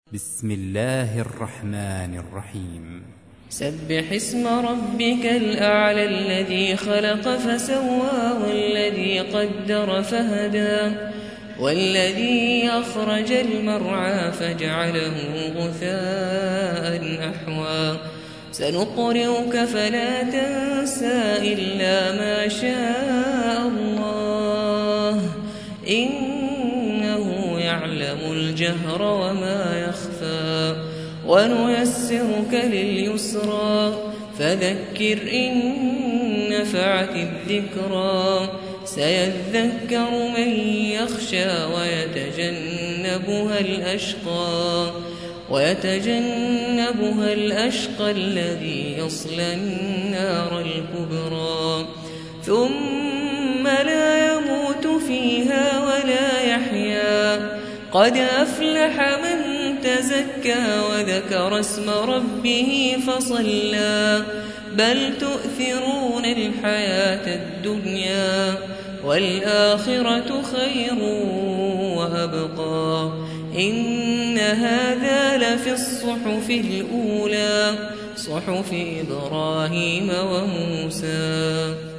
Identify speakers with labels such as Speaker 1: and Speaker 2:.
Speaker 1: بسم الله الرحمن الرحيم.
Speaker 2: سبح اسم ربك الأعلى الذي خلق فسوى والذي قدر فهدى والذي أخرج المرعى فجعله غثاء أحوى سنقرئك فلا تنسى إلا ما شاء الله إنه يعلم الجهر وما يخفى ونيسرك لليسرى فذكر إن نفعت الذكرى سيذكر من يخشى ويتجنبها الأشقى الذي يصلى النار الكبرى ثم لا يموت فيها ولا يحيا قد أفلح من تزكى وذكر اسم ربه فصلى بل تؤثرون الحياة الدنيا والآخرة خير وأبقى إن هذا لفي الصحف الأولى صحف إبراهيم وموسى.